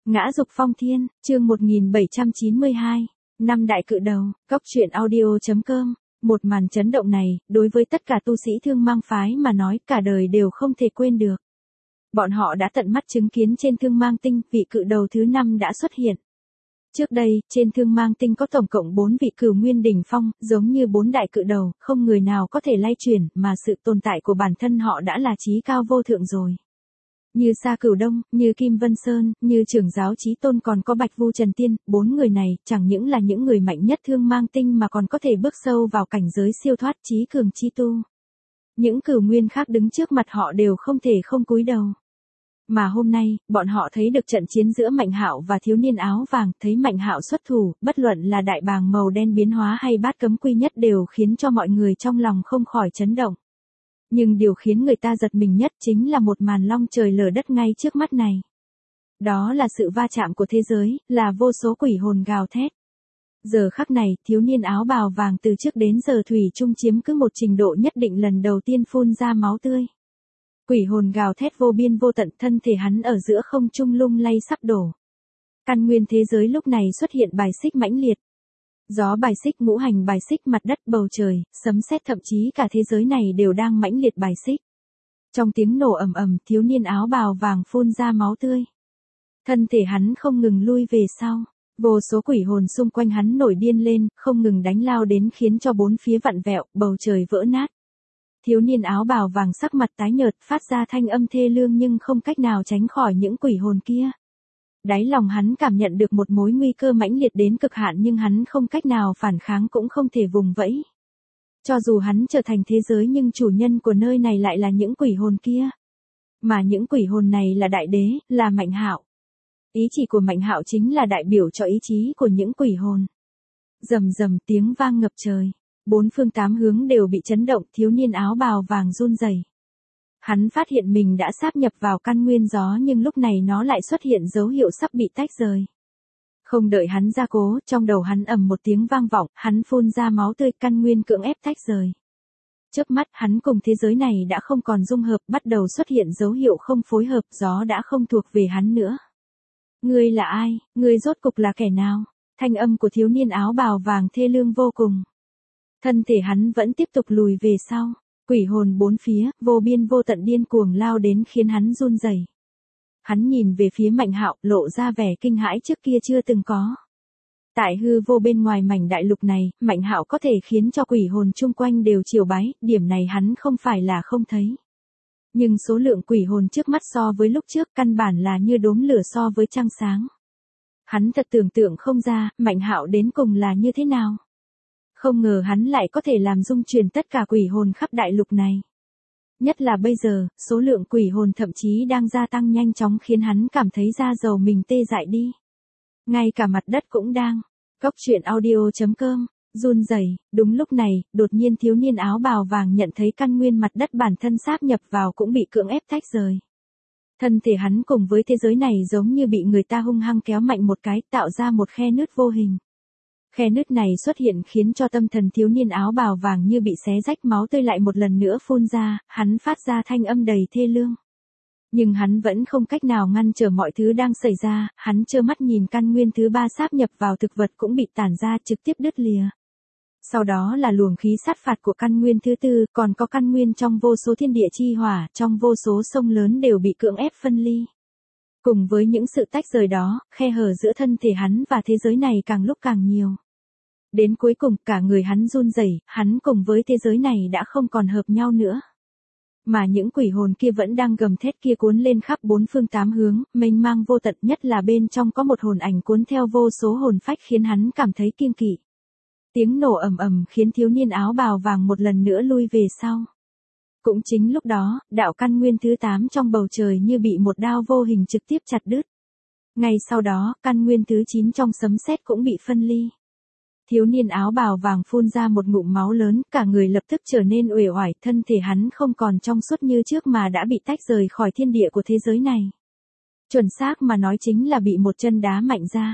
Ngã dục phong thiên, chương 1792, năm đại cự đầu, Cóc truyện audio.com. Một màn chấn động này, đối với tất cả tu sĩ Thương Mang phái mà nói cả đời đều không thể quên được. Bọn họ đã tận mắt chứng kiến trên Thương Mang tinh, vị cự đầu thứ 5 đã xuất hiện. Trước đây, trên Thương Mang tinh có tổng cộng 4 vị cửu nguyên đỉnh phong, giống như 4 đại cự đầu, không người nào có thể lay chuyển, mà sự tồn tại của bản thân họ đã là chí cao vô thượng rồi. Như Sa Cửu Đông, như Kim Vân Sơn, như Trưởng giáo Chí Tôn, còn có Bạch Vu Trần Tiên, 4 người này chẳng những là những người mạnh nhất Thương Mang tinh mà còn có thể bước sâu vào cảnh giới siêu thoát chí cường chi tu. Những cửu nguyên khác đứng trước mặt họ đều không thể không cúi đầu. Mà hôm nay, bọn họ thấy được trận chiến giữa Mạnh Hạo và thiếu niên áo vàng, thấy Mạnh Hạo xuất thủ, bất luận là đại bàng màu đen biến hóa hay bát cấm quy nhất đều khiến cho mọi người trong lòng không khỏi chấn động. Nhưng điều khiến người ta giật mình nhất chính là một màn long trời lở đất ngay trước mắt này. Đó là sự va chạm của thế giới, là vô số quỷ hồn gào thét. Giờ khắc này, thiếu niên áo bào vàng từ trước đến giờ thủy chung chiếm cứ một trình độ nhất định lần đầu tiên phun ra máu tươi. Quỷ hồn gào thét vô biên vô tận, thân thể hắn ở giữa không trung lung lay sắp đổ. Căn nguyên thế giới lúc này xuất hiện bài xích mãnh liệt. Gió bài xích, ngũ hành bài xích, mặt đất, bầu trời, sấm sét, thậm chí cả thế giới này đều đang mãnh liệt bài xích. Trong tiếng nổ ầm ầm, thiếu niên áo bào vàng phun ra máu tươi. Thân thể hắn không ngừng lui về sau, vô số quỷ hồn xung quanh hắn nổi điên lên, không ngừng đánh lao đến khiến cho bốn phía vặn vẹo, bầu trời vỡ nát. Thiếu niên áo bào vàng sắc mặt tái nhợt, phát ra thanh âm thê lương nhưng không cách nào tránh khỏi những quỷ hồn kia. Đáy lòng hắn cảm nhận được một mối nguy cơ mãnh liệt đến cực hạn nhưng hắn không cách nào phản kháng cũng không thể vùng vẫy. Cho dù hắn trở thành thế giới nhưng chủ nhân của nơi này lại là những quỷ hồn kia. Mà những quỷ hồn này là đại đế, là Mạnh Hạo. Ý chỉ của Mạnh Hạo chính là đại biểu cho ý chí của những quỷ hồn. Rầm rầm tiếng vang ngập trời. Bốn phương tám hướng đều bị chấn động, thiếu niên áo bào vàng run rẩy. Hắn phát hiện mình đã sáp nhập vào căn nguyên gió nhưng lúc này nó lại xuất hiện dấu hiệu sắp bị tách rời. Không đợi hắn gia cố, trong đầu hắn ầm một tiếng vang vọng, hắn phun ra máu tươi, căn nguyên cưỡng ép tách rời. Chớp mắt, hắn cùng thế giới này đã không còn dung hợp, bắt đầu xuất hiện dấu hiệu không phối hợp, gió đã không thuộc về hắn nữa. Ngươi là ai? Ngươi rốt cục là kẻ nào? Thanh âm của thiếu niên áo bào vàng thê lương vô cùng. Thân thể hắn vẫn tiếp tục lùi về sau. Quỷ hồn bốn phía, vô biên vô tận điên cuồng lao đến khiến hắn run rẩy. Hắn nhìn về phía Mạnh Hạo, lộ ra vẻ kinh hãi trước kia chưa từng có. Tại hư vô bên ngoài mảnh đại lục này, Mạnh Hạo có thể khiến cho quỷ hồn chung quanh đều triều bái, điểm này hắn không phải là không thấy. Nhưng số lượng quỷ hồn trước mắt so với lúc trước căn bản là như đốm lửa so với trăng sáng. Hắn thật tưởng tượng không ra, Mạnh Hạo đến cùng là như thế nào. Không ngờ hắn lại có thể làm rung chuyển tất cả quỷ hồn khắp đại lục này. Nhất là bây giờ, số lượng quỷ hồn thậm chí đang gia tăng nhanh chóng khiến hắn cảm thấy da dầu mình tê dại đi. Ngay cả mặt đất cũng đang. Cóc truyện audio.com, run rẩy. Đúng lúc này, đột nhiên thiếu niên áo bào vàng nhận thấy căn nguyên mặt đất bản thân sáp nhập vào cũng bị cưỡng ép tách rời. Thân thể hắn cùng với thế giới này giống như bị người ta hung hăng kéo mạnh một cái, tạo ra một khe nứt vô hình. Khe nứt này xuất hiện khiến cho tâm thần thiếu niên áo bào vàng như bị xé rách, máu tươi lại một lần nữa phun ra, hắn phát ra thanh âm đầy thê lương. Nhưng hắn vẫn không cách nào ngăn trở mọi thứ đang xảy ra, hắn trơ mắt nhìn căn nguyên thứ 3 sáp nhập vào thực vật cũng bị tản ra trực tiếp đứt lìa. Sau đó là luồng khí sát phạt của căn nguyên thứ 4, còn có căn nguyên trong vô số thiên địa chi hỏa, trong vô số sông lớn đều bị cưỡng ép phân ly. Cùng với những sự tách rời đó, khe hở giữa thân thể hắn và thế giới này càng lúc càng nhiều. Đến cuối cùng, cả người hắn run rẩy, hắn cùng với thế giới này đã không còn hợp nhau nữa. Mà những quỷ hồn kia vẫn đang gầm thét kia cuốn lên khắp bốn phương tám hướng, mênh mang vô tận, nhất là bên trong có một hồn ảnh cuốn theo vô số hồn phách khiến hắn cảm thấy kiêng kỵ. Tiếng nổ ầm ầm khiến thiếu niên áo bào vàng một lần nữa lui về sau. Cũng chính lúc đó, đạo căn nguyên thứ 8 trong bầu trời như bị một đao vô hình trực tiếp chặt đứt. Ngay sau đó, căn nguyên thứ 9 trong sấm sét cũng bị phân ly. Thiếu niên áo bào vàng phun ra một ngụm máu lớn, cả người lập tức trở nên uể oải, thân thể hắn không còn trong suốt như trước mà đã bị tách rời khỏi thiên địa của thế giới này. Chuẩn xác mà nói chính là bị một chân đá mạnh ra.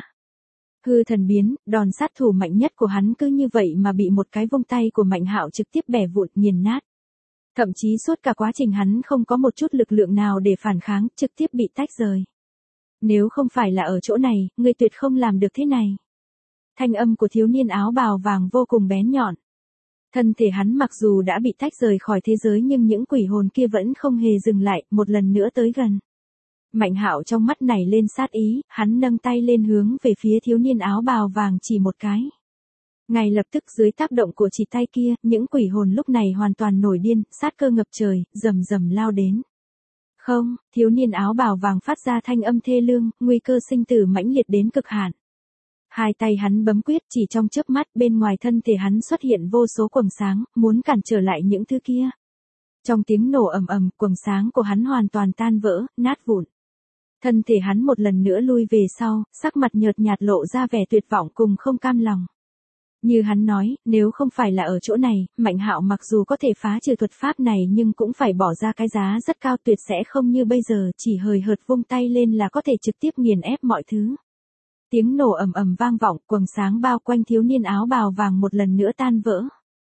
Hư thần biến, đòn sát thủ mạnh nhất của hắn cứ như vậy mà bị một cái vung tay của Mạnh Hạo trực tiếp bẻ vụn, nghiền nát. Thậm chí suốt cả quá trình hắn không có một chút lực lượng nào để phản kháng, trực tiếp bị tách rời. Nếu không phải là ở chỗ này, ngươi tuyệt không làm được thế này. Thanh âm của thiếu niên áo bào vàng vô cùng bén nhọn. Thân thể hắn mặc dù đã bị tách rời khỏi thế giới nhưng những quỷ hồn kia vẫn không hề dừng lại, một lần nữa tới gần. Mạnh Hạo trong mắt nảy lên sát ý, hắn nâng tay lên hướng về phía thiếu niên áo bào vàng chỉ một cái. Ngay lập tức dưới tác động của chỉ tay kia, những quỷ hồn lúc này hoàn toàn nổi điên, sát cơ ngập trời, rầm rầm lao đến. Không, thiếu niên áo bào vàng phát ra thanh âm thê lương, nguy cơ sinh tử mãnh liệt đến cực hạn. Hai tay hắn bấm quyết, chỉ trong chớp mắt bên ngoài thân thể hắn xuất hiện vô số quầng sáng, muốn cản trở lại những thứ kia. Trong tiếng nổ ầm ầm, quầng sáng của hắn hoàn toàn tan vỡ, nát vụn. Thân thể hắn một lần nữa lui về sau, sắc mặt nhợt nhạt lộ ra vẻ tuyệt vọng cùng không cam lòng. Như hắn nói, nếu không phải là ở chỗ này, Mạnh Hạo mặc dù có thể phá trừ thuật pháp này nhưng cũng phải bỏ ra cái giá rất cao, tuyệt sẽ không như bây giờ chỉ hời hợt vung tay lên là có thể trực tiếp nghiền ép mọi thứ. Tiếng nổ ầm ầm vang vọng, quầng sáng bao quanh thiếu niên áo bào vàng một lần nữa tan vỡ.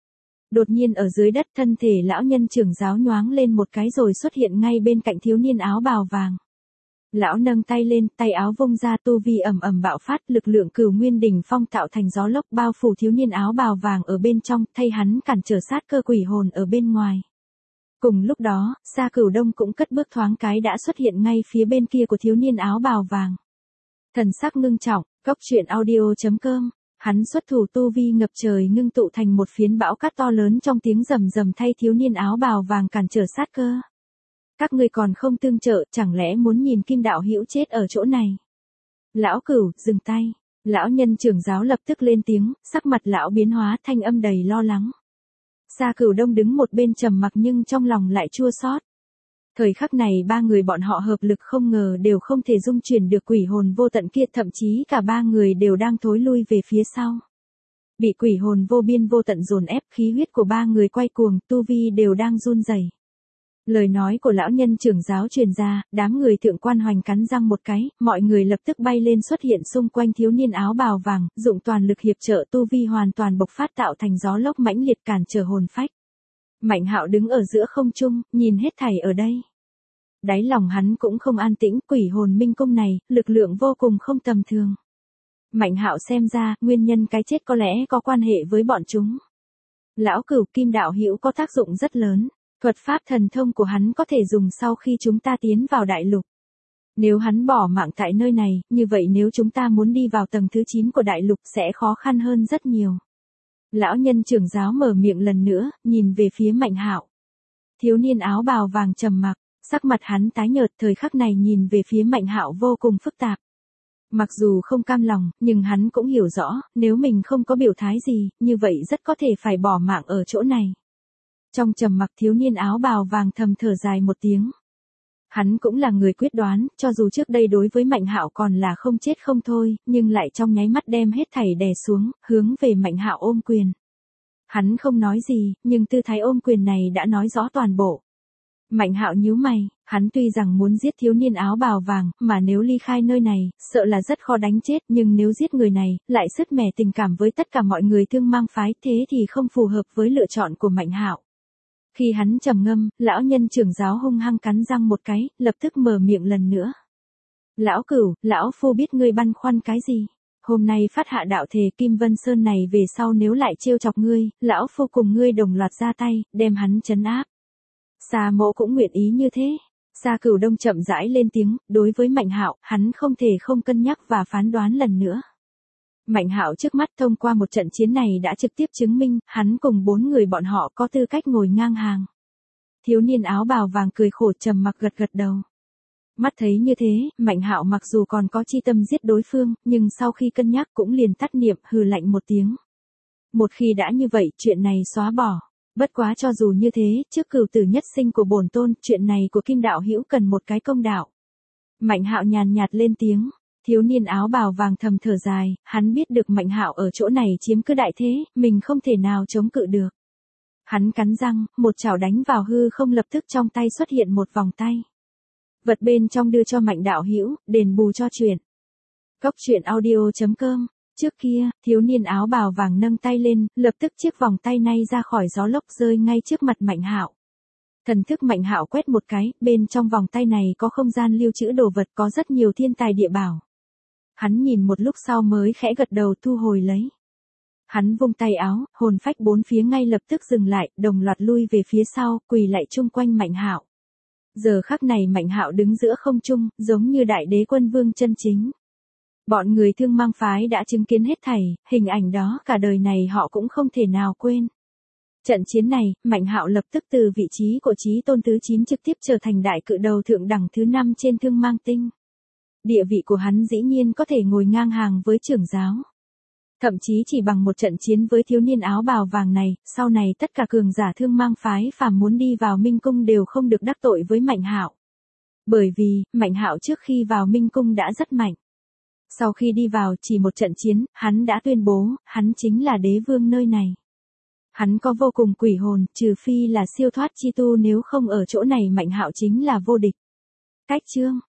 Đột nhiên ở dưới đất, thân thể lão nhân trưởng giáo nhoáng lên một cái rồi xuất hiện ngay bên cạnh thiếu niên áo bào vàng. Lão nâng tay lên, tay áo vung ra, tu vi ầm ầm bạo phát, lực lượng Cửu Nguyên đỉnh phong tạo thành gió lốc bao phủ thiếu niên áo bào vàng ở bên trong, thay hắn cản trở sát cơ quỷ hồn ở bên ngoài. Cùng lúc đó, Sa Cửu Đông cũng cất bước thoáng cái đã xuất hiện ngay phía bên kia của thiếu niên áo bào vàng. Thần sắc ngưng trọng, Cốc Truyện Audio.com, hắn xuất thủ tu vi ngập trời ngưng tụ thành một phiến bão cát to lớn, trong tiếng rầm rầm thay thiếu niên áo bào vàng cản trở sát cơ. Các ngươi còn không tương trợ, chẳng lẽ muốn nhìn Kim đạo hữu chết ở chỗ này? Lão Cửu, dừng tay. Lão nhân trưởng giáo lập tức lên tiếng, sắc mặt lão biến hóa, thanh âm đầy lo lắng. Sa Cửu Đông đứng một bên trầm mặc nhưng trong lòng lại chua xót. Thời khắc này ba người bọn họ hợp lực không ngờ đều không thể dung chuyển được quỷ hồn vô tận kia, thậm chí cả ba người đều đang thối lui về phía sau. Bị quỷ hồn vô biên vô tận dồn ép, khí huyết của ba người quay cuồng, tu vi đều đang run rẩy. Lời nói của lão nhân trưởng giáo truyền ra, đám người thượng quan hoành cắn răng một cái, mọi người lập tức bay lên xuất hiện xung quanh thiếu niên áo bào vàng, dụng toàn lực hiệp trợ, tu vi hoàn toàn bộc phát tạo thành gió lốc mãnh liệt cản trở hồn phách. Mạnh Hạo đứng ở giữa không trung, nhìn hết thảy ở đây. Đáy lòng hắn cũng không an tĩnh, quỷ hồn minh cung này, lực lượng vô cùng không tầm thường. Mạnh Hạo xem ra, nguyên nhân cái chết có lẽ có quan hệ với bọn chúng. Lão Cửu, Kim đạo hữu có tác dụng rất lớn. Thuật pháp thần thông của hắn có thể dùng sau khi chúng ta tiến vào đại lục. Nếu hắn bỏ mạng tại nơi này, như vậy nếu chúng ta muốn đi vào tầng thứ 9 của đại lục sẽ khó khăn hơn rất nhiều. Lão nhân trưởng giáo mở miệng lần nữa, nhìn về phía Mạnh Hạo. Thiếu niên áo bào vàng trầm mặc, sắc mặt hắn tái nhợt, thời khắc này nhìn về phía Mạnh Hạo vô cùng phức tạp. Mặc dù không cam lòng, nhưng hắn cũng hiểu rõ, nếu mình không có biểu thái gì, như vậy rất có thể phải bỏ mạng ở chỗ này. Trong trầm mặc, thiếu niên áo bào vàng thầm thở dài một tiếng. Hắn cũng là người quyết đoán, cho dù trước đây đối với Mạnh Hạo còn là không chết không thôi, nhưng lại trong nháy mắt đem hết thảy đè xuống, hướng về Mạnh Hạo ôm quyền. Hắn không nói gì, nhưng tư thái ôm quyền này đã nói rõ toàn bộ. Mạnh Hạo nhíu mày, hắn tuy rằng muốn giết thiếu niên áo bào vàng, mà nếu ly khai nơi này, sợ là rất khó đánh chết, nhưng nếu giết người này, lại sứt mẻ tình cảm với tất cả mọi người Thương Mang phái, thế thì không phù hợp với lựa chọn của Mạnh Hạo. Khi hắn trầm ngâm, lão nhân trưởng giáo hung hăng cắn răng một cái, lập tức mở miệng lần nữa. Lão Cửu, lão phu biết ngươi băn khoăn cái gì. Hôm nay phát hạ đạo thề Kim Vân Sơn này về sau nếu lại trêu chọc ngươi, lão phu cùng ngươi đồng loạt ra tay, đem hắn trấn áp. Sa Mộ cũng nguyện ý như thế. Sa Cửu Đông chậm rãi lên tiếng, đối với Mạnh Hạo, hắn không thể không cân nhắc và phán đoán lần nữa. Mạnh Hạo trước mắt thông qua một trận chiến này đã trực tiếp chứng minh, hắn cùng 4 người bọn họ có tư cách ngồi ngang hàng. Thiếu niên áo bào vàng cười khổ trầm mặc gật gật đầu. Mắt thấy như thế, Mạnh Hạo mặc dù còn có chi tâm giết đối phương, nhưng sau khi cân nhắc cũng liền tắt niệm, hừ lạnh một tiếng. Một khi đã như vậy, chuyện này xóa bỏ. Bất quá cho dù như thế, trước cửu tử nhất sinh của bổn tôn, chuyện này của Kim đạo hữu cần một cái công đạo. Mạnh Hạo nhàn nhạt lên tiếng. Thiếu niên áo bào vàng thầm thở dài, hắn biết được Mạnh Hạo ở chỗ này chiếm cứ đại thế, mình không thể nào chống cự được. Hắn cắn răng, một chảo đánh vào hư không, lập tức trong tay xuất hiện một vòng tay. Vật bên trong đưa cho Mạnh đạo hữu, đền bù cho chuyện. Cốc Truyện Audio.com. Trước kia, thiếu niên áo bào vàng nâng tay lên, lập tức chiếc vòng tay này ra khỏi gió lốc rơi ngay trước mặt Mạnh Hạo. Thần thức Mạnh Hạo quét một cái, bên trong vòng tay này có không gian lưu trữ đồ vật, có rất nhiều thiên tài địa bảo. Hắn nhìn một lúc sau mới khẽ gật đầu thu hồi lấy. Hắn vung tay áo, hồn phách bốn phía ngay lập tức dừng lại, đồng loạt lui về phía sau, quỳ lạy chung quanh Mạnh Hạo. Giờ khắc này Mạnh Hạo đứng giữa không trung, giống như đại đế quân vương chân chính. Bọn người Thương Mang phái đã chứng kiến hết thảy, hình ảnh đó cả đời này họ cũng không thể nào quên. Trận chiến này, Mạnh Hạo lập tức từ vị trí của chí tôn thứ 9 trực tiếp trở thành đại cự đầu thượng đẳng thứ 5 trên Thương Mang tinh. Địa vị của hắn dĩ nhiên có thể ngồi ngang hàng với trưởng giáo. Thậm chí chỉ bằng một trận chiến với thiếu niên áo bào vàng này, sau này tất cả cường giả Thương Mang phái phàm muốn đi vào Minh Cung đều không được đắc tội với Mạnh Hạo. Bởi vì, Mạnh Hạo trước khi vào Minh Cung đã rất mạnh. Sau khi đi vào chỉ một trận chiến, hắn đã tuyên bố, hắn chính là đế vương nơi này. Hắn có vô cùng quỷ hồn, trừ phi là siêu thoát chi tu, nếu không ở chỗ này Mạnh Hạo chính là vô địch. Cách chương